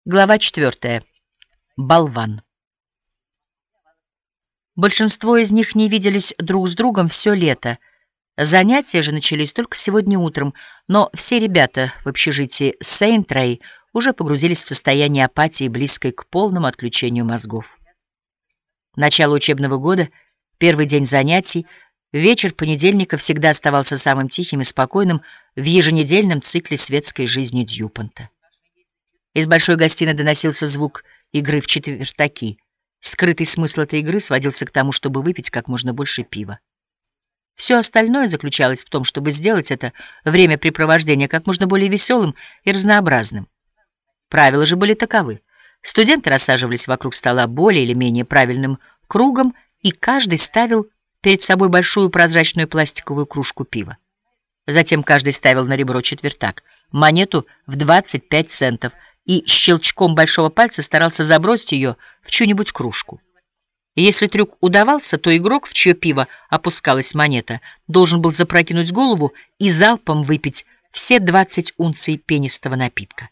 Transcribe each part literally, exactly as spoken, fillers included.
Глава четвертая. Болван. Большинство из них не виделись друг с другом все лето. Занятия же начались только сегодня утром, но все ребята в общежитии Сейнт-Рэй уже погрузились в состояние апатии, близкой к полному отключению мозгов. Начало учебного года, первый день занятий, вечер понедельника всегда оставался самым тихим и спокойным в еженедельном цикле светской жизни Дьюпонта. Из большой гостиной доносился звук игры в четвертаки. Скрытый смысл этой игры сводился к тому, чтобы выпить как можно больше пива. Все остальное заключалось в том, чтобы сделать это времяпрепровождение как можно более веселым и разнообразным. Правила же были таковы. Студенты рассаживались вокруг стола более или менее правильным кругом, и каждый ставил перед собой большую прозрачную пластиковую кружку пива. Затем каждый ставил на ребро четвертак, монету в двадцать пять центов, и щелчком большого пальца старался забросить ее в чью-нибудь кружку. И если трюк удавался, то игрок, в чье пиво опускалась монета, должен был запрокинуть голову и залпом выпить все двадцать унций пенистого напитка.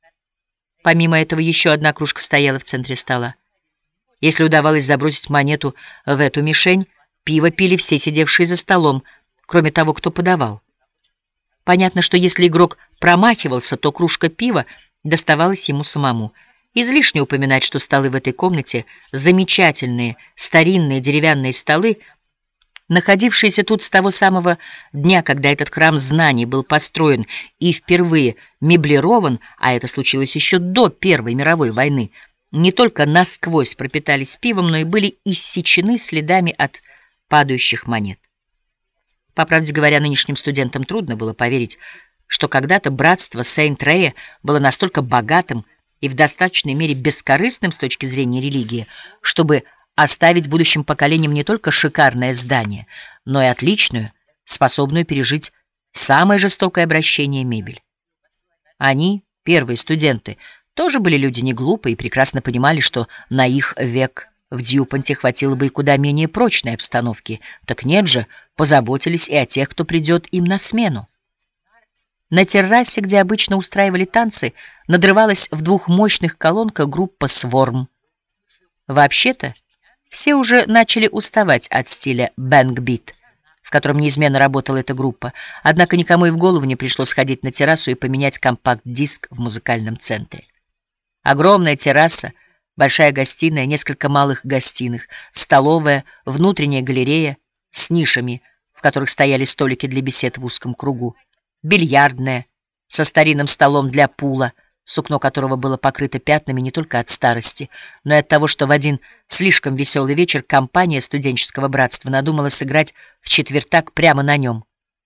Помимо этого, еще одна кружка стояла в центре стола. Если удавалось забросить монету в эту мишень, пиво пили все сидевшие за столом, кроме того, кто подавал. Понятно, что если игрок промахивался, то кружка пива доставалась ему самому. Излишне упоминать, что столы в этой комнате, замечательные старинные деревянные столы, находившиеся тут с того самого дня, когда этот храм знаний был построен и впервые меблирован, а это случилось еще до Первой мировой войны, не только насквозь пропитались пивом, но и были иссечены следами от падающих монет. По правде говоря, нынешним студентам трудно было поверить, что когда-то братство Сейнт-Рэя было настолько богатым и в достаточной мере бескорыстным с точки зрения религии, чтобы оставить будущим поколениям не только шикарное здание, но и отличную, способную пережить самое жестокое обращение мебель. Они, первые студенты, тоже были люди не глупые и прекрасно понимали, что на их век в Дьюпонте хватило бы и куда менее прочной обстановки. Так нет же, позаботились и о тех, кто придет им на смену. На террасе, где обычно устраивали танцы, надрывалась в двух мощных колонках группа «Сворм». Вообще-то, все уже начали уставать от стиля бэнг-бит, в котором неизменно работала эта группа, однако никому и в голову не пришло сходить на террасу и поменять компакт-диск в музыкальном центре. Огромная терраса, большая гостиная, несколько малых гостиных, столовая, внутренняя галерея с нишами, в которых стояли столики для бесед в узком кругу, бильярдная со старинным столом для пула, сукно которого было покрыто пятнами не только от старости, но и от того, что в один слишком веселый вечер компания студенческого братства надумала сыграть в четвертак прямо на нем.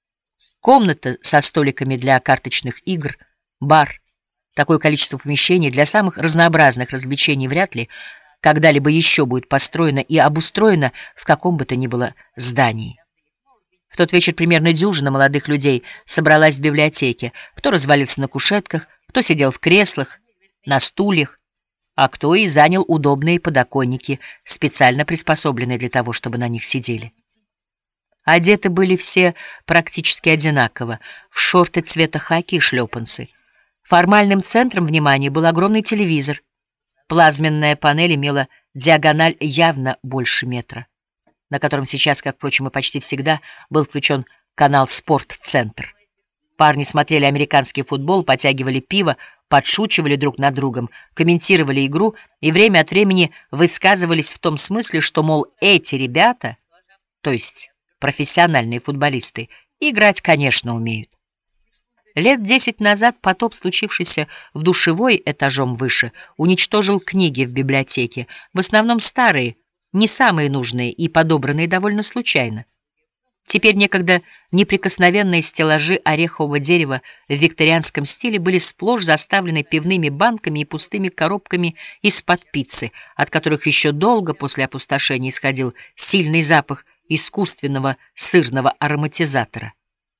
Комната со столиками для карточных игр, бар. Такое количество помещений для самых разнообразных развлечений вряд ли когда-либо еще будет построено и обустроено в каком бы то ни было здании. В тот вечер примерно дюжина молодых людей собралась в библиотеке. Кто развалился на кушетках, кто сидел в креслах, на стульях, а кто и занял удобные подоконники, специально приспособленные для того, чтобы на них сидели. Одеты были все практически одинаково, в шорты цвета хаки и шлепанцы. Формальным центром внимания был огромный телевизор. Плазменная панель имела диагональ явно больше метра, на котором сейчас, как, впрочем, и почти всегда, был включен канал «Спорт-центр». Парни смотрели американский футбол, потягивали пиво, подшучивали друг над другом, комментировали игру и время от времени высказывались в том смысле, что, мол, эти ребята, то есть профессиональные футболисты, играть, конечно, умеют. Лет десять назад потоп, случившийся в душевой этажом выше, уничтожил книги в библиотеке, в основном старые, не самые нужные и подобранные довольно случайно. Теперь некогда неприкосновенные стеллажи орехового дерева в викторианском стиле были сплошь заставлены пивными банками и пустыми коробками из-под пиццы, от которых еще долго после опустошения исходил сильный запах искусственного сырного ароматизатора.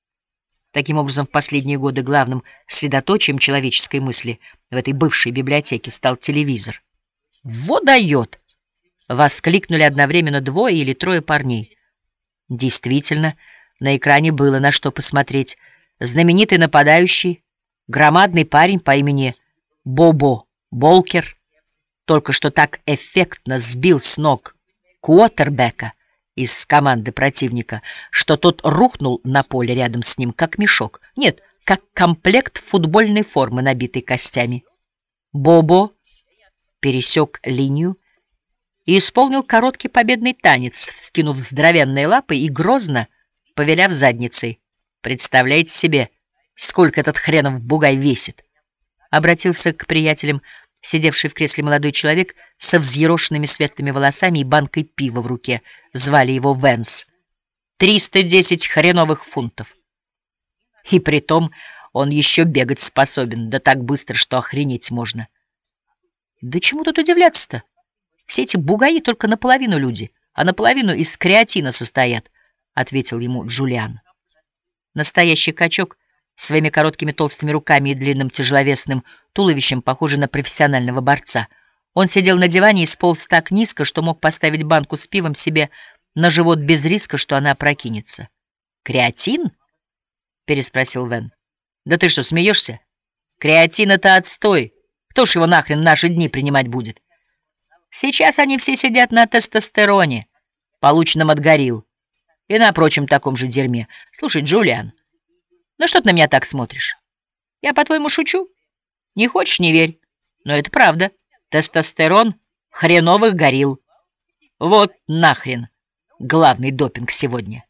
Таким образом, в последние годы главным средоточием человеческой мысли в этой бывшей библиотеке стал телевизор. «Вот дает!» — воскликнули одновременно двое или трое парней. Действительно, на экране было на что посмотреть. Знаменитый нападающий, громадный парень по имени Бобо Болкер только что так эффектно сбил с ног квотербека из команды противника, что тот рухнул на поле рядом с ним, как мешок. Нет, как комплект футбольной формы, набитый костями. Бобо пересек линию и исполнил короткий победный танец, вскинув здоровенные лапы и грозно повиляв задницей. «Представляете себе, сколько этот хренов бугай весит?» Обратился к приятелям сидевший в кресле молодой человек со взъерошенными светлыми волосами и банкой пива в руке. Звали его Венс. «Триста десять хреновых фунтов. И притом он еще бегать способен, да так быстро, что охренеть можно». «Да чему тут удивляться-то? Все эти бугаи только наполовину люди, а наполовину из креатина состоят», — ответил ему Джулиан. Настоящий качок своими короткими толстыми руками и длинным тяжеловесным туловищем, похожий на профессионального борца. Он сидел на диване и сполз так низко, что мог поставить банку с пивом себе на живот без риска, что она опрокинется. «Креатин?» — переспросил Вен. «Да ты что, смеешься? Креатин — это отстой. Кто ж его нахрен в наши дни принимать будет? Сейчас они все сидят на тестостероне, полученном от горилл, и на прочем таком же дерьме. Слушай, Джулиан, ну что ты на меня так смотришь? Я, по-твоему, шучу? Не хочешь — не верь. Но это правда. Тестостерон хреновых горилл. Вот нахрен главный допинг сегодня».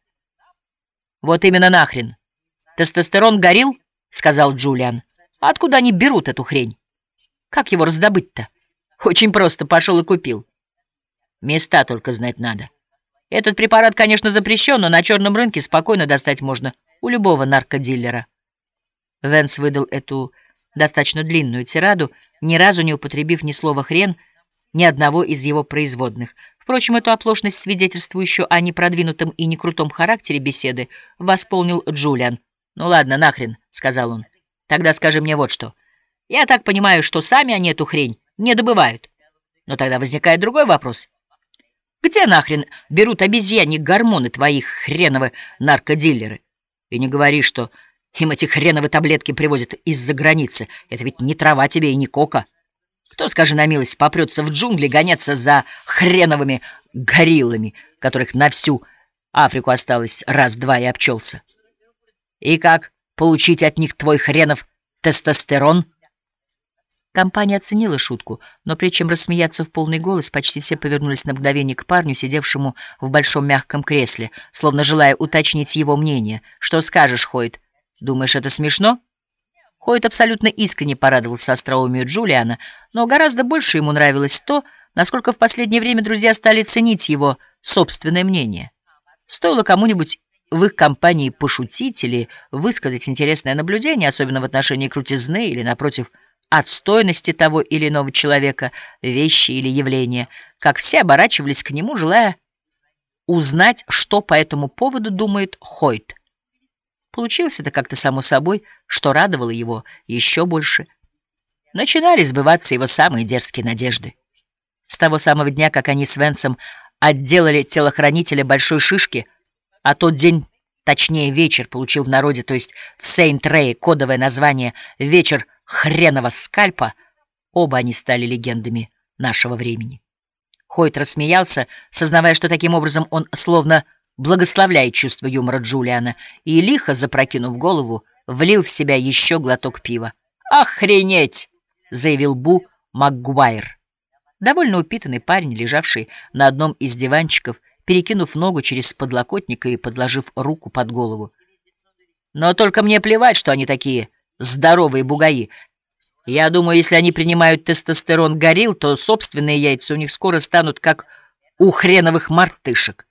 «Вот именно нахрен. Тестостерон горилл?» — сказал Джулиан. «А откуда они берут эту хрень? Как его раздобыть-то?» «Очень просто. Пошел и купил. Места только знать надо. Этот препарат, конечно, запрещен, но на черном рынке спокойно достать можно у любого наркодилера». Венс выдал эту достаточно длинную тираду, ни разу не употребив ни слова «хрен», ни одного из его производных. Впрочем, эту оплошность, свидетельствующую о непродвинутом и некрутом характере беседы, восполнил Джулиан. «Ну ладно, нахрен», — сказал он. «Тогда скажи мне вот что. Я так понимаю, что сами они эту хрень не добывают. Но тогда возникает другой вопрос. Где нахрен берут обезьяньи гормоны твои хреновы наркодилеры? И не говори, что им эти хреновые таблетки привозят из-за границы. Это ведь не трава тебе и не кока. Кто, скажи на милость, попрется в джунгли гоняться за хреновыми гориллами, которых на всю Африку осталось раз-два и обчелся? И как получить от них твой хренов тестостерон?» Компания оценила шутку, но прежде чем рассмеяться в полный голос, почти все повернулись на мгновение к парню, сидевшему в большом мягком кресле, словно желая уточнить его мнение. «Что скажешь, Хойт? Думаешь, это смешно?» Хойт абсолютно искренне порадовался остроумию Джулиана, но гораздо больше ему нравилось то, насколько в последнее время друзья стали ценить его собственное мнение. Стоило кому-нибудь в их компании пошутить или высказать интересное наблюдение, особенно в отношении крутизны или, напротив, отстойности того или иного человека, вещи или явления, как все оборачивались к нему, желая узнать, что по этому поводу думает Хойт. Получилось это как-то само собой, что радовало его еще больше. Начинали сбываться его самые дерзкие надежды. С того самого дня, как они с Венсом отделали телохранителя большой шишки, а тот день, точнее вечер, получил в народе, то есть в Сейнт-Рее, кодовое название «Вечер хренова скальпа», оба они стали легендами нашего времени. Хойт рассмеялся, сознавая, что таким образом он словно благословляет чувство юмора Джулиана, и, лихо запрокинув голову, влил в себя еще глоток пива. «Охренеть!» — заявил Бу Макгуайр, довольно упитанный парень, лежавший на одном из диванчиков, перекинув ногу через подлокотник и подложив руку под голову. «Но только мне плевать, что они такие здоровые бугаи. Я думаю, если они принимают тестостерон горилл, то собственные яйца у них скоро станут как у хреновых мартышек».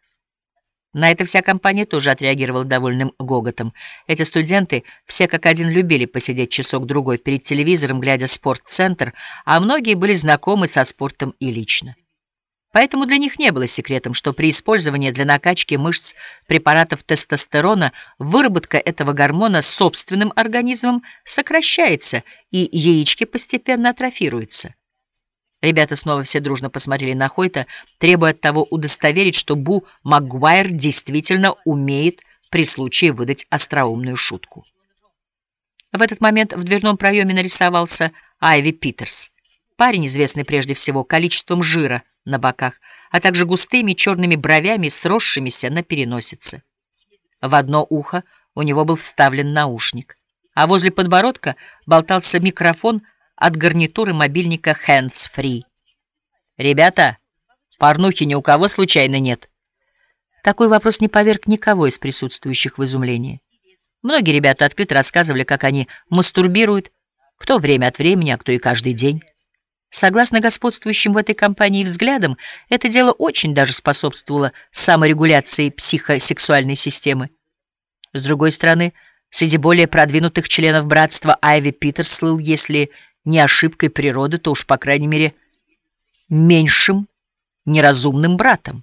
На это вся компания тоже отреагировала довольным гоготом. Эти студенты все как один любили посидеть часок-другой перед телевизором, глядя «Спортцентр», а многие были знакомы со спортом и лично. Поэтому для них не было секретом, что при использовании для накачки мышц препаратов тестостерона выработка этого гормона собственным организмом сокращается, и яички постепенно атрофируются. Ребята снова все дружно посмотрели на Хойта, требуя от того удостоверить, что Бу Макгуайр действительно умеет при случае выдать остроумную шутку. В этот момент в дверном проеме нарисовался Айви Питерс. Парень, известный прежде всего количеством жира на боках, а также густыми черными бровями, сросшимися на переносице. В одно ухо у него был вставлен наушник, а возле подбородка болтался микрофон от гарнитуры мобильника hands-free. «Ребята, порнухи ни у кого случайно нет?» Такой вопрос не поверг никого из присутствующих в изумление. Многие ребята открыто рассказывали, как они мастурбируют, кто время от времени, а кто и каждый день. Согласно господствующим в этой компании взглядам, это дело очень даже способствовало саморегуляции психосексуальной системы. С другой стороны, среди более продвинутых членов братства Айви Питерс слыл, если не ошибкой природы, то уж, по крайней мере, меньшим неразумным братом.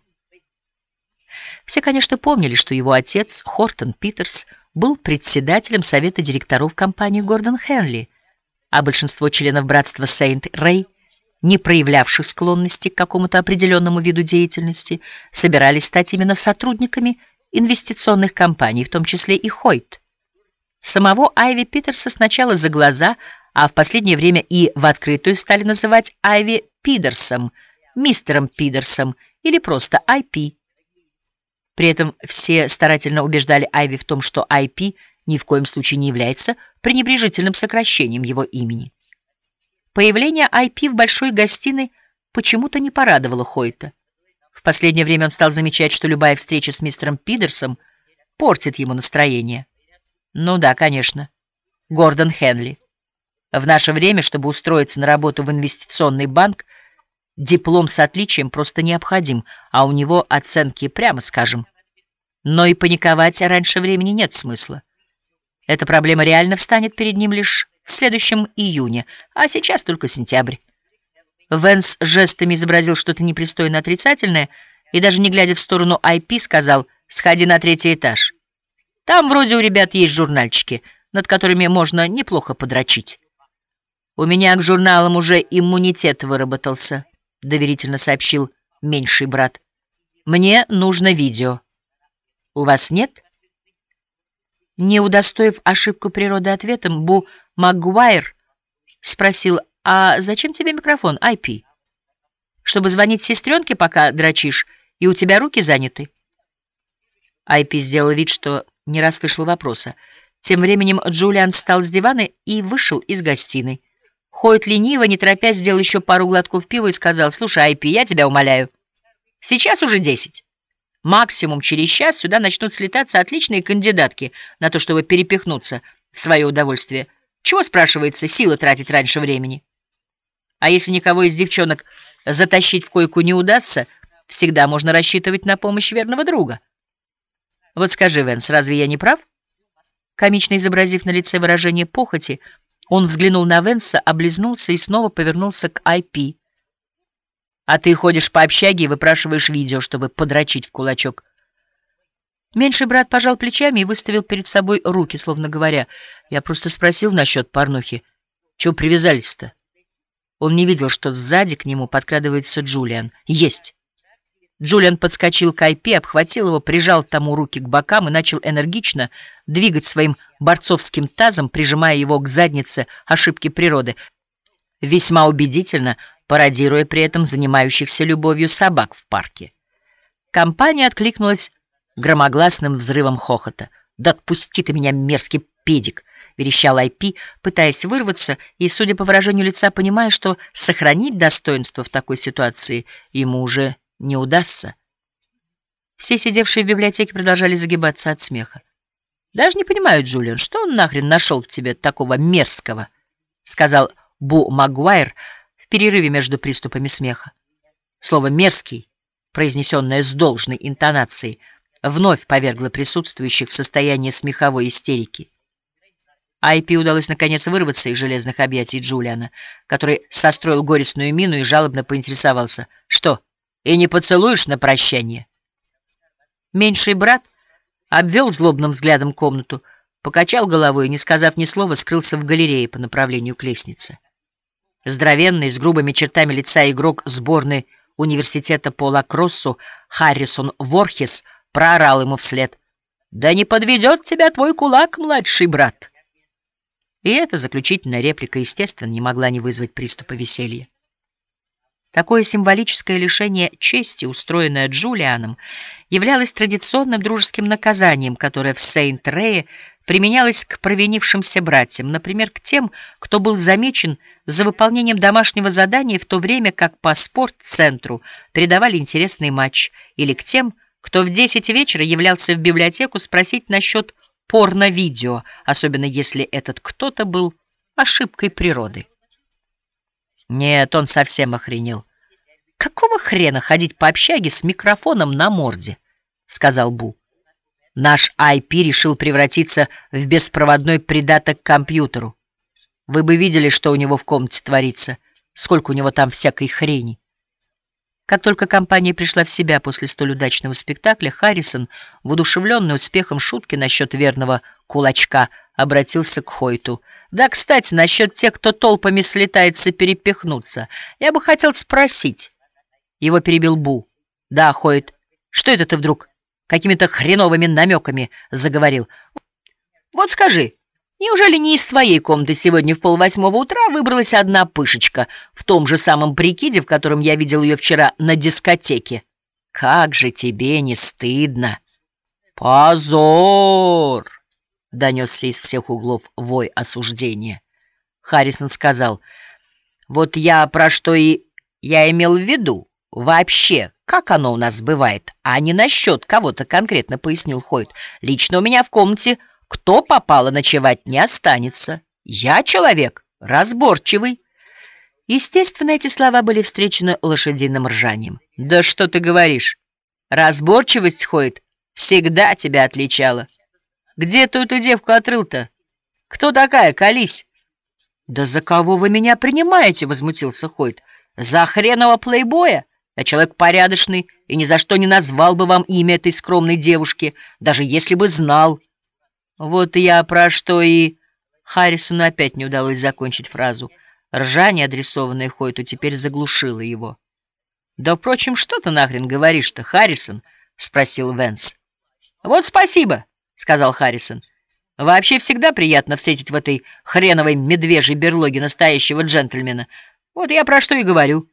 Все, конечно, помнили, что его отец, Хортон Питерс, был председателем совета директоров компании Гордон Хенли, а большинство членов братства Сейнт-Рэй, не проявлявших склонности к какому-то определенному виду деятельности, собирались стать именно сотрудниками инвестиционных компаний, в том числе и Хойт. Самого Айви Питерса сначала за глаза, а в последнее время и в открытую стали называть Айви Пидерсом, мистером Пидерсом или просто ай пи. При этом все старательно убеждали Айви в том, что ай пи ни в коем случае не является пренебрежительным сокращением его имени. Появление ай пи в большой гостиной почему-то не порадовало Хойта. В последнее время он стал замечать, что любая встреча с мистером Пидерсом портит ему настроение. Ну да, конечно, Гордон Хенли. В наше время, чтобы устроиться на работу в инвестиционный банк, диплом с отличием просто необходим, а у него оценки, прямо скажем. Но и паниковать раньше времени нет смысла. Эта проблема реально встанет перед ним лишь в следующем июне, а сейчас только сентябрь. Венс жестами изобразил что-то непристойно отрицательное и, даже не глядя в сторону ай пи, сказал: «Сходи на третий этаж. Там вроде у ребят есть журнальчики, над которыми можно неплохо подрочить». «У меня к журналам уже иммунитет выработался», — доверительно сообщил меньший брат. «Мне нужно видео. У вас нет?» Не удостоив ошибку природы ответом, Бу Магуайр спросил: «А зачем тебе микрофон, ай пи? Чтобы звонить сестренке, пока дрочишь, и у тебя руки заняты?» ай пи сделал вид, что не расслышал вопроса. Тем временем Джулиан встал с дивана и вышел из гостиной. Хойт лениво, не торопясь, сделал еще пару глотков пива и сказал: «Слушай, ай пи, я тебя умоляю, сейчас уже десять. Максимум через час сюда начнут слетаться отличные кандидатки на то, чтобы перепихнуться в свое удовольствие. Чего, спрашивается, силы тратить раньше времени? А если никого из девчонок затащить в койку не удастся, всегда можно рассчитывать на помощь верного друга. Вот скажи, Венс, разве я не прав?» Комично изобразив на лице выражение похоти, он взглянул на Венса, облизнулся и снова повернулся к ай пи. «А ты ходишь по общаге и выпрашиваешь видео, чтобы подрочить в кулачок». Меньший брат пожал плечами и выставил перед собой руки, словно говоря: «Я просто спросил насчет порнухи. Чего привязались-то?» Он не видел, что сзади к нему подкрадывается Джулиан. «Есть!» Джулиан подскочил к ай пи, обхватил его, прижал тому руки к бокам и начал энергично двигать своим борцовским тазом, прижимая его к заднице ошибки природы, весьма убедительно пародируя при этом занимающихся любовью собак в парке. Компания откликнулась громогласным взрывом хохота. «Да отпусти ты меня, мерзкий педик!» — верещал ай пи, пытаясь вырваться, и, судя по выражению лица, понимая, что сохранить достоинство в такой ситуации ему уже не удастся. Все сидевшие в библиотеке продолжали загибаться от смеха. «Даже не понимаю, Джулиан, что он нахрен нашел в тебе такого мерзкого?» — сказал Бу Магуайр в перерыве между приступами смеха. Слово «мерзкий», произнесенное с должной интонацией, вновь повергло присутствующих в состояние смеховой истерики. ай пи удалось наконец вырваться из железных объятий Джулиана, который состроил горестную мину и жалобно поинтересовался: «Что, и не поцелуешь на прощание?» Меньший брат обвел злобным взглядом комнату, покачал головой и, не сказав ни слова, скрылся в галерее по направлению к лестнице. Здоровенный, с грубыми чертами лица игрок сборной университета по лакроссу Харрисон Ворхес проорал ему вслед: «Да не подведет тебя твой кулак, младший брат!» И эта заключительная реплика, естественно, не могла не вызвать приступа веселья. Такое символическое лишение чести, устроенное Джулианом, являлось традиционным дружеским наказанием, которое в Сейнт-Рее применялось к провинившимся братьям, например, к тем, кто был замечен за выполнением домашнего задания, в то время как по спортцентру передавали интересный матч, или к тем, кто в десять вечера являлся в библиотеку спросить насчет порно-видео, особенно если этот кто-то был ошибкой природы. Нет, он совсем охренел. «Какого хрена ходить по общаге с микрофоном на морде?» — сказал Бу. «Наш ай пи решил превратиться в беспроводной придаток к компьютеру. Вы бы видели, что у него в комнате творится, сколько у него там всякой хрени». Как только компания пришла в себя после столь удачного спектакля, Харрисон, воодушевленный успехом шутки насчет верного кулачка, обратился к Хойту. «Да, кстати, насчет тех, кто толпами слетается перепихнуться, я бы хотел спросить». Его перебил Бу. «Да, Хойт, что это ты вдруг какими-то хреновыми намеками заговорил? Вот скажи, неужели не из твоей комнаты сегодня в полвосьмого утра выбралась одна пышечка в том же самом прикиде, в котором я видел ее вчера на дискотеке? Как же тебе не стыдно!» «Позор!» — донесся из всех углов вой осуждения. Харрисон сказал: «Вот я про что и я имел в виду. Вообще, как оно у нас бывает, а не насчет кого-то конкретно», — пояснил Хойт. «Лично у меня в комнате кто попало ночевать не останется. Я человек разборчивый». Естественно, эти слова были встречены лошадиным ржанием. «Да что ты говоришь? Разборчивость, Хойт, всегда тебя отличала. Где ты эту девку отрыл-то? Кто такая? Колись!» «Да за кого вы меня принимаете?» — возмутился Хойт. «За хренового плейбоя? Я человек порядочный и ни за что не назвал бы вам имя этой скромной девушки, даже если бы знал». «Вот я про что и...» Харрисону опять не удалось закончить фразу. Ржание, адресованное Хойту, теперь заглушило его. «Да, впрочем, что ты нахрен говоришь-то, Харрисон?» — спросил Венс. «Вот спасибо», — сказал Харрисон. «Вообще всегда приятно встретить в этой хреновой медвежьей берлоге настоящего джентльмена. Вот я про что и говорю».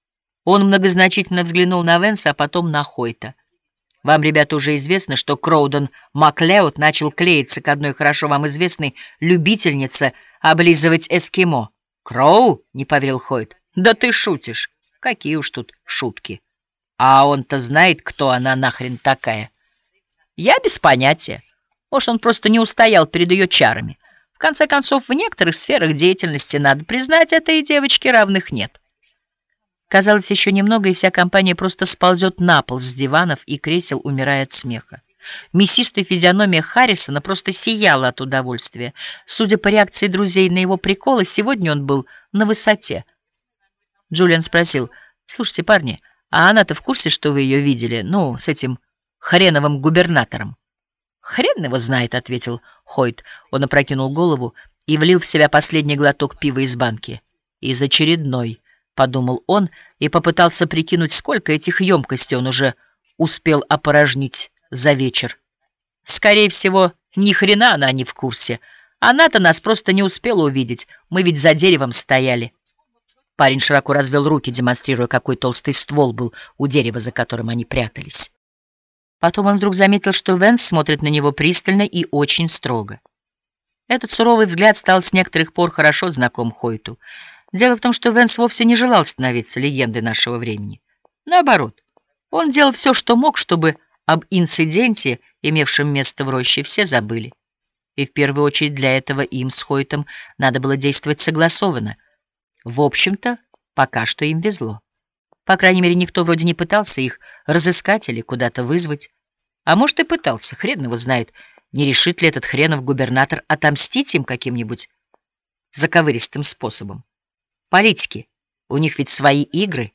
Он многозначительно взглянул на Венса, а потом на Хойта. «Вам, ребята, уже известно, что Кроуден Маклеод начал клеиться к одной хорошо вам известной любительнице облизывать эскимо». «Кроу?» — не поверил Хойт. «Да ты шутишь. Какие уж тут шутки. А он-то знает, кто она нахрен такая». «Я без понятия. Может, он просто не устоял перед ее чарами. В конце концов, в некоторых сферах деятельности, надо признать, этой девочке равных нет». Казалось, еще немного, и вся компания просто сползет на пол с диванов и кресел, умирая от смеха. Мясистая физиономия Харрисона просто сияла от удовольствия. Судя по реакции друзей на его приколы, сегодня он был на высоте. Джулиан спросил: «Слушайте, парни, а она-то в курсе, что вы ее видели? Ну, с этим хреновым губернатором?» «Хрен его знает», — ответил Хойт. Он опрокинул голову и влил в себя последний глоток пива из банки. «Из очередной», — подумал он и попытался прикинуть, сколько этих емкостей он уже успел опорожнить за вечер. «Скорее всего, ни хрена она не в курсе. Она-то нас просто не успела увидеть. Мы ведь за деревом стояли». Парень широко развел руки, демонстрируя, какой толстый ствол был у дерева, за которым они прятались. Потом он вдруг заметил, что Венс смотрит на него пристально и очень строго. Этот суровый взгляд стал с некоторых пор хорошо знаком Хойту. Дело в том, что Венс вовсе не желал становиться легендой нашего времени. Наоборот, он делал все, что мог, чтобы об инциденте, имевшем место в роще, все забыли. И в первую очередь для этого им с Хойтом надо было действовать согласованно. В общем-то, пока что им везло. По крайней мере, никто вроде не пытался их разыскать или куда-то вызвать. А может, и пытался, хрен его знает, не решит ли этот хренов губернатор отомстить им каким-нибудь заковыристым способом. Политики, у них ведь свои игры.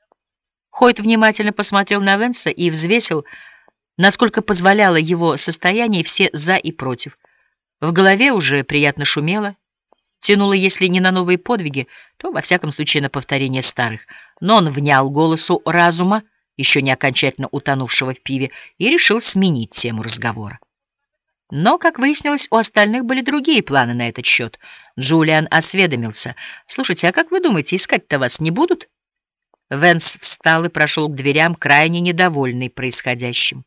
Хойт внимательно посмотрел на Венса и взвесил, насколько позволяло его состояние, все «за» и «против». В голове уже приятно шумело, тянуло, если не на новые подвиги, то, во всяком случае, на повторение старых. Но он внял голосу разума, еще не окончательно утонувшего в пиве, и решил сменить тему разговора. Но, как выяснилось, у остальных были другие планы на этот счет. Джулиан осведомился: «Слушайте, а как вы думаете, искать-то вас не будут?» Венс встал и прошел к дверям, крайне недовольный происходящим.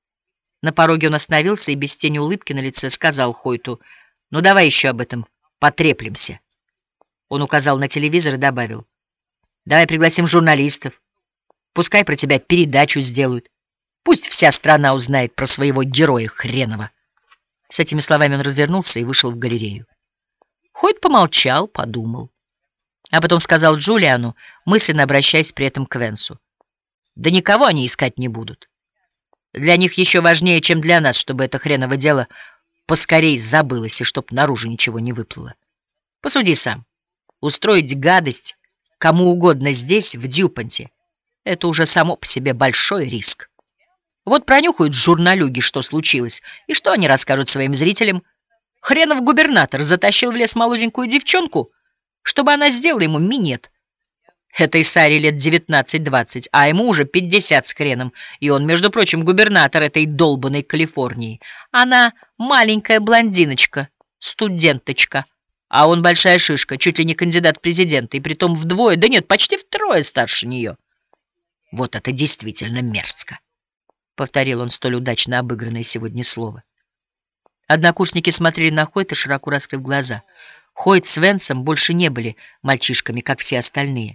На пороге он остановился и без тени улыбки на лице сказал Хойту: «Ну давай еще об этом потреплемся». Он указал на телевизор и добавил: «Давай пригласим журналистов, пускай про тебя передачу сделают, пусть вся страна узнает про своего героя хренова». С этими словами он развернулся и вышел в галерею. Хойт помолчал, подумал, а потом сказал Джулиану, мысленно обращаясь при этом к Венсу: «Да никого они искать не будут. Для них еще важнее, чем для нас, чтобы это хреново дело поскорей забылось и чтоб наружу ничего не выплыло. Посуди сам. Устроить гадость кому угодно здесь, в Дьюпонте, это уже само по себе большой риск. Вот пронюхают журналюги, что случилось, и что они расскажут своим зрителям? Хренов губернатор затащил в лес молоденькую девчонку, чтобы она сделала ему минет. Этой Саре лет девятнадцать-двадцать, а ему уже пятьдесят с хреном, и он, между прочим, губернатор этой долбанной Калифорнии. Она маленькая блондиночка, студенточка, а он большая шишка, чуть ли не кандидат в президенты, и притом вдвое, да нет, почти втрое старше нее. Вот это действительно мерзко, — повторил он столь удачно обыгранное сегодня слово. Однокурсники смотрели на Хойта, широко раскрыв глаза. Хойт с Венсом больше не были мальчишками, как все остальные.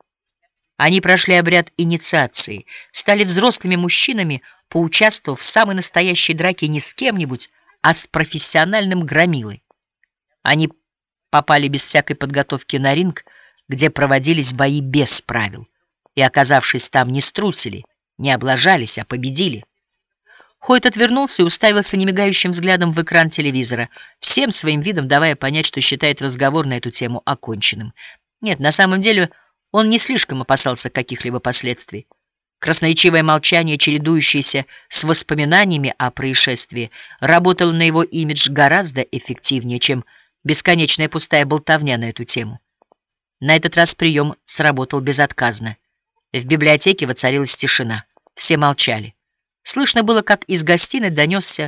Они прошли обряд инициации, стали взрослыми мужчинами, поучаствовав в самой настоящей драке не с кем-нибудь, а с профессиональным громилой. Они попали без всякой подготовки на ринг, где проводились бои без правил, и, оказавшись там, не струсили, не облажались, а победили. Хойт отвернулся и уставился немигающим взглядом в экран телевизора, всем своим видом давая понять, что считает разговор на эту тему оконченным. Нет, на самом деле он не слишком опасался каких-либо последствий. Красноречивое молчание, чередующееся с воспоминаниями о происшествии, работало на его имидж гораздо эффективнее, чем бесконечная пустая болтовня на эту тему. На этот раз прием сработал безотказно. В библиотеке воцарилась тишина. Все молчали. Слышно было, как из гостиной донесся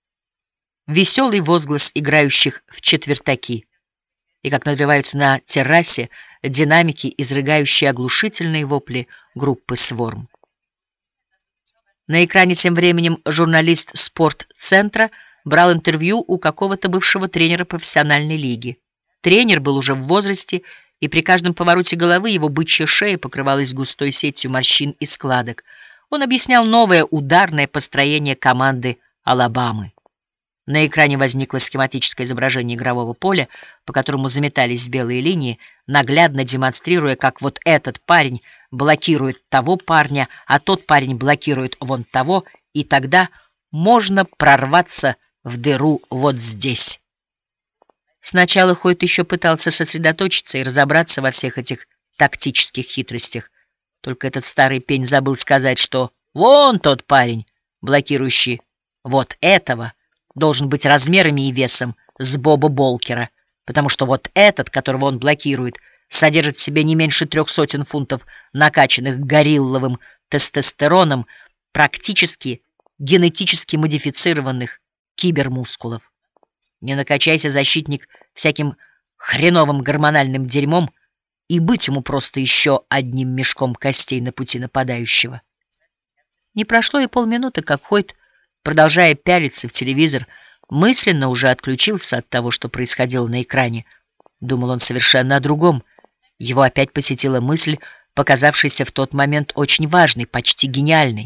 веселый возглас играющих в четвертаки, и как надрываются на террасе динамики, изрыгающие оглушительные вопли группы «Сворм». На экране тем временем журналист спортцентра брал интервью у какого-то бывшего тренера профессиональной лиги. Тренер был уже в возрасте, и при каждом повороте головы его бычья шея покрывалась густой сетью морщин и складок. Он объяснял новое ударное построение команды Алабамы. На экране возникло схематическое изображение игрового поля, по которому заметались белые линии, наглядно демонстрируя, как вот этот парень блокирует того парня, а тот парень блокирует вон того, и тогда можно прорваться в дыру вот здесь. Сначала Хойт еще пытался сосредоточиться и разобраться во всех этих тактических хитростях. Только этот старый пень забыл сказать, что вон тот парень, блокирующий вот этого, должен быть размерами и весом с Боба Болкера, потому что вот этот, которого он блокирует, содержит в себе не меньше трех сотен фунтов накачанных горилловым тестостероном, практически генетически модифицированных кибермускулов. Не накачайся, защитник, всяким хреновым гормональным дерьмом, и быть ему просто еще одним мешком костей на пути нападающего. Не прошло и полминуты, как Хойт, продолжая пялиться в телевизор, мысленно уже отключился от того, что происходило на экране. Думал он совершенно о другом. Его опять посетила мысль, показавшаяся в тот момент очень важной, почти гениальной.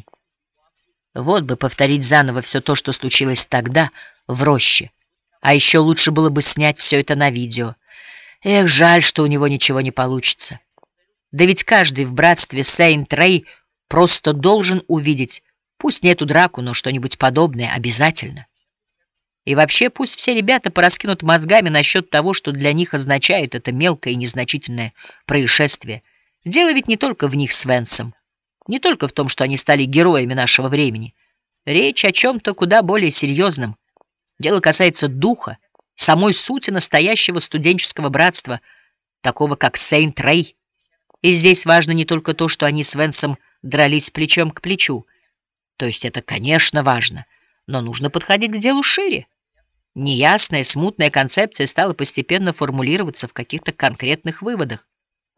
Вот бы повторить заново все то, что случилось тогда, в роще. А еще лучше было бы снять все это на видео. Эх, жаль, что у него ничего не получится. Да ведь каждый в братстве Сейнт-Рэй просто должен увидеть, пусть не эту драку, но что-нибудь подобное обязательно. И вообще пусть все ребята пораскинут мозгами насчет того, что для них означает это мелкое и незначительное происшествие. Дело ведь не только в них с Венсом, не только в том, что они стали героями нашего времени. Речь о чем-то куда более серьезном. Дело касается духа, самой сути настоящего студенческого братства, такого как Сейнт-Рэй. И здесь важно не только то, что они с Венсом дрались плечом к плечу. То есть это, конечно, важно, но нужно подходить к делу шире. Неясная, смутная концепция стала постепенно формулироваться в каких-то конкретных выводах.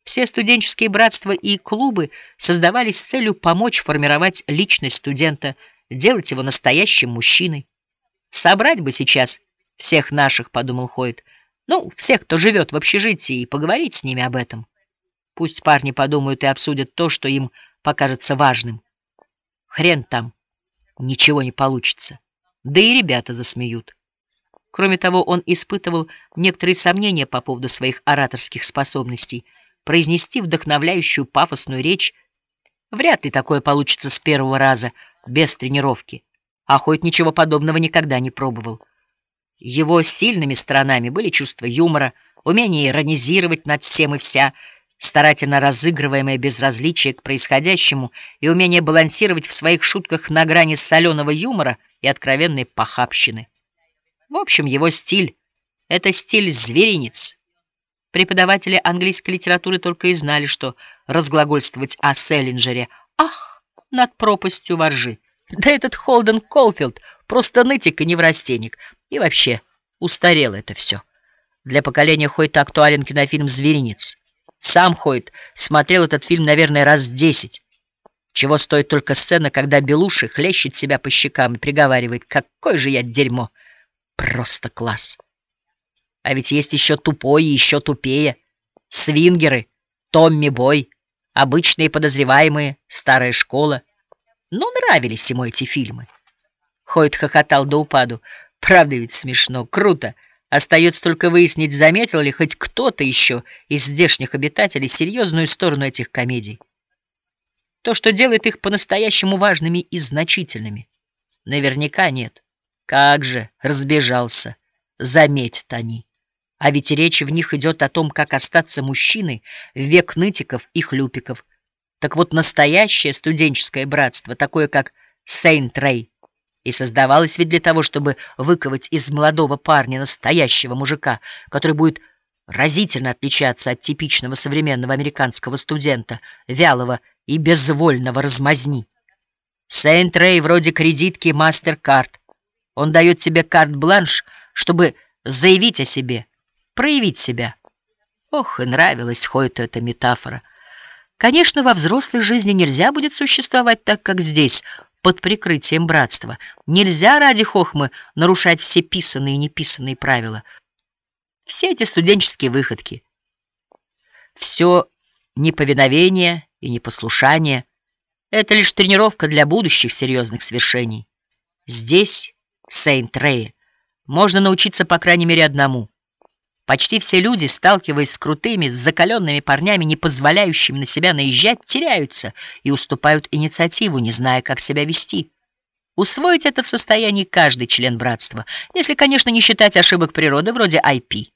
Все студенческие братства и клубы создавались с целью помочь формировать личность студента, делать его настоящим мужчиной. «Собрать бы сейчас всех наших», — подумал Хойт, — «ну, всех, кто живет в общежитии, и поговорить с ними об этом. Пусть парни подумают и обсудят то, что им покажется важным. Хрен там, ничего не получится. Да и ребята засмеют». Кроме того, он испытывал некоторые сомнения по поводу своих ораторских способностей. Произнести вдохновляющую пафосную речь вряд ли такое получится с первого раза, без тренировки. А Хойт ничего подобного никогда не пробовал. Его сильными сторонами были чувство юмора, умение иронизировать над всем и вся, старательно разыгрываемое безразличие к происходящему и умение балансировать в своих шутках на грани соленого юмора и откровенной похабщины. В общем, его стиль — это стиль зверинец. Преподаватели английской литературы только и знали, что разглагольствовать о Селлинджере. Ах, над пропастью воржи. Да этот Холден Колфилд просто нытик и неврастенник. И вообще, устарело это все. Для поколения Хойта актуален кинофильм «Зверинец». Сам Хойт смотрел этот фильм, наверное, раз десять. Чего стоит только сцена, когда Белуши хлещет себя по щекам и приговаривает: «Какое же я дерьмо!» Просто класс. А ведь есть еще тупой и еще тупее. Свингеры, Томми Бой, обычные подозреваемые, старая школа. Ну, нравились ему эти фильмы. Хойт хохотал до упаду. Правда ведь смешно, круто. Остается только выяснить, заметил ли хоть кто-то еще из здешних обитателей серьезную сторону этих комедий. То, что делает их по-настоящему важными и значительными. Наверняка нет. Как же разбежался, заметят они. А ведь речь в них идет о том, как остаться мужчиной в век нытиков и хлюпиков. Так вот, настоящее студенческое братство, такое как Сейнт-Рэй, и создавалось ведь для того, чтобы выковать из молодого парня настоящего мужика, который будет разительно отличаться от типичного современного американского студента, вялого и безвольного размазни. Сейнт-Рэй вроде кредитки MasterCard. Он дает тебе карт-бланш, чтобы заявить о себе, проявить себя. Ох, и нравилась Хойту эта метафора. Конечно, во взрослой жизни нельзя будет существовать так, как здесь, под прикрытием братства. Нельзя ради хохмы нарушать все писанные и неписанные правила. Все эти студенческие выходки, все неповиновение и непослушание — это лишь тренировка для будущих серьезных свершений. Здесь, в Сейнт-Рэе, можно научиться по крайней мере одному. Почти все люди, сталкиваясь с крутыми, с закаленными парнями, не позволяющими на себя наезжать, теряются и уступают инициативу, не зная, как себя вести. Усвоить это в состоянии каждый член братства, если, конечно, не считать ошибок природы вроде ай пи.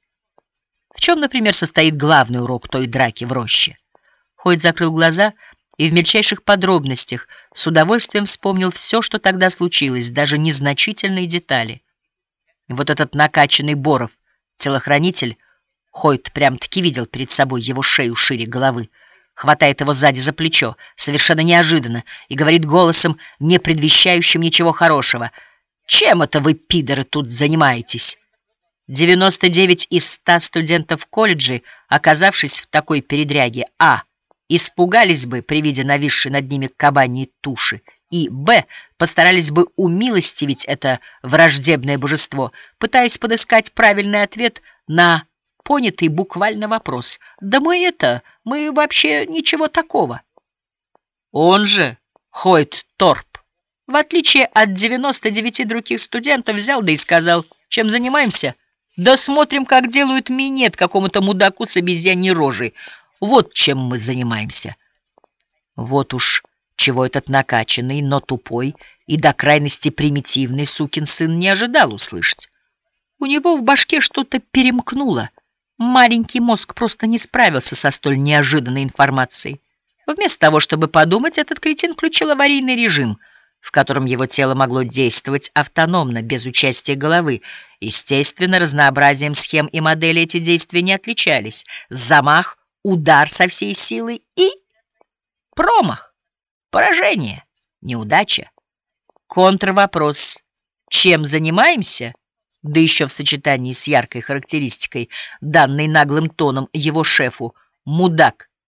В чем, например, состоит главный урок той драки в роще? Хойт закрыл глаза и в мельчайших подробностях с удовольствием вспомнил все, что тогда случилось, даже незначительные детали. Вот этот накачанный Боров, телохранитель, Хойт прям-таки видел перед собой его шею шире головы, хватает его сзади за плечо, совершенно неожиданно, и говорит голосом, не предвещающим ничего хорошего: «Чем это вы, пидоры, тут занимаетесь?» девяносто девять из ста студентов колледжей, оказавшись в такой передряге, а. испугались бы при виде нависшей над ними кабаньей туши, и б. постарались бы умилостивить это враждебное божество, пытаясь подыскать правильный ответ на понятый буквально вопрос: «Да мы это, мы вообще ничего такого». Он же, Хойт Торп, в отличие от девяноста девяти других студентов, взял да и сказал: «Чем занимаемся? Да смотрим, как делают минет какому-то мудаку с обезьяньей рожей. Вот чем мы занимаемся». Вот уж чего этот накачанный, но тупой и до крайности примитивный сукин сын не ожидал услышать. У него в башке что-то перемкнуло. Маленький мозг просто не справился со столь неожиданной информацией. Вместо того, чтобы подумать, этот кретин включил аварийный режим, в котором его тело могло действовать автономно, без участия головы. Естественно, разнообразием схем и моделей эти действия не отличались. Замах, удар со всей силы и промах. Поражение, неудача. Контрвопрос: чем занимаемся? Да еще в сочетании с яркой характеристикой, данной наглым тоном его шефу: мудак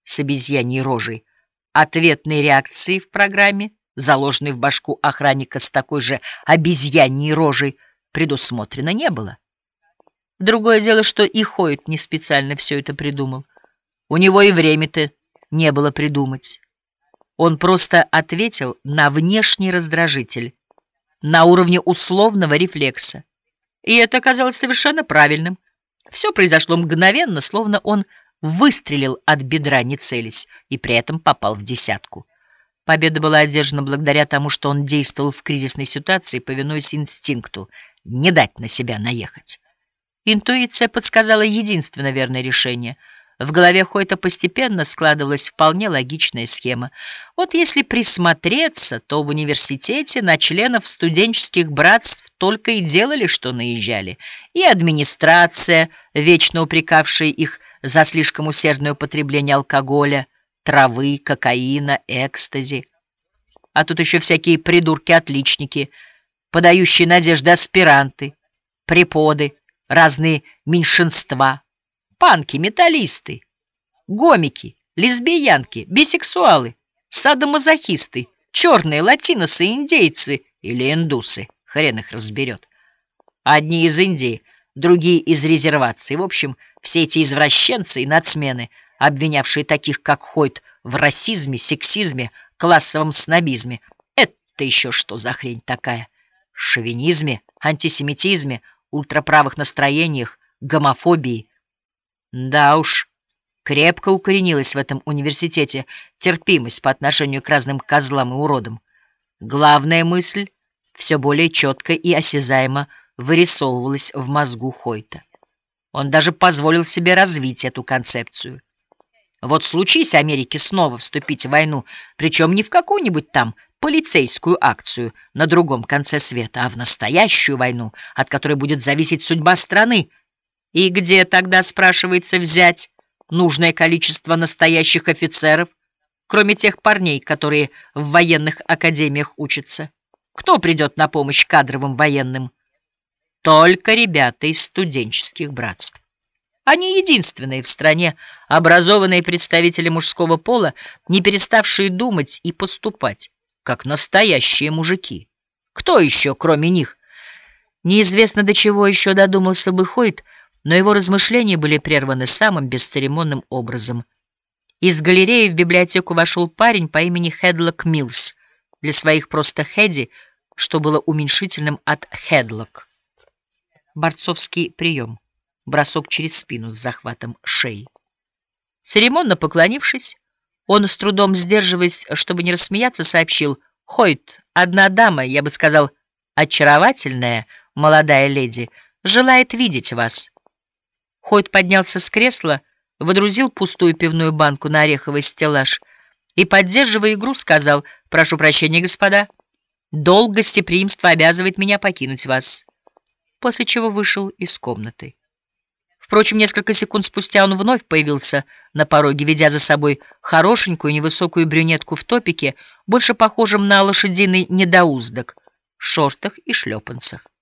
с обезьяньей рожей, ответной реакции в программе, заложенной в башку охранника с такой же обезьяньей рожей, предусмотрено не было. Другое дело, что и Хойт не специально все это придумал. У него и время-то не было придумать. Он просто ответил на внешний раздражитель, на уровне условного рефлекса. И это оказалось совершенно правильным. Все произошло мгновенно, словно он выстрелил от бедра, не целясь, и при этом попал в десятку. Победа была одержана благодаря тому, что он действовал в кризисной ситуации, повинуясь инстинкту не дать на себя наехать. Интуиция подсказала единственно верное решение. В голове Хойта постепенно складывалась вполне логичная схема. Вот если присмотреться, то в университете на членов студенческих братств только и делали, что наезжали. И администрация, вечно упрекавшая их за слишком усердное употребление алкоголя, травы, кокаина, экстази. А тут еще всякие придурки-отличники, подающие надежды аспиранты, преподы, разные меньшинства, панки, металлисты, гомики, лесбиянки, бисексуалы, садомазохисты, черные, латиносы, индейцы или индусы, хрен их разберет. Одни из Индии, другие из резервации. В общем, все эти извращенцы и нацмены, обвинявшие таких, как Хойт, в расизме, сексизме, классовом снобизме. Это еще что за хрень такая? Шовинизме, антисемитизме, ультраправых настроениях, гомофобии. Да уж, крепко укоренилась в этом университете терпимость по отношению к разным козлам и уродам. Главная мысль все более четко и осязаемо вырисовывалась в мозгу Хойта. Он даже позволил себе развить эту концепцию. Вот случись Америке снова вступить в войну, причем не в какую-нибудь там полицейскую акцию на другом конце света, а в настоящую войну, от которой будет зависеть судьба страны. И где тогда, спрашивается, взять нужное количество настоящих офицеров, кроме тех парней, которые в военных академиях учатся? Кто придет на помощь кадровым военным? Только ребята из студенческих братств. Они единственные в стране образованные представители мужского пола, не переставшие думать и поступать, как настоящие мужики. Кто еще, кроме них? Неизвестно, до чего еще додумался бы Хойт, но его размышления были прерваны самым бесцеремонным образом. Из галереи в библиотеку вошел парень по имени Хедлок Милс, для своих просто Хеди, что было уменьшительным от Хедлок. Борцовский прием. Бросок через спину с захватом шеи. Церемонно поклонившись, он, с трудом сдерживаясь, чтобы не рассмеяться, сообщил: «Хойт, одна дама, я бы сказал, очаровательная молодая леди, желает видеть вас». Хойт поднялся с кресла, водрузил пустую пивную банку на ореховый стеллаж и, поддерживая игру, сказал: «Прошу прощения, господа, долг гостеприимства обязывает меня покинуть вас», после чего вышел из комнаты. Впрочем, несколько секунд спустя он вновь появился на пороге, ведя за собой хорошенькую невысокую брюнетку в топике, больше похожем на лошадиный недоуздок, шортах и шлепанцах.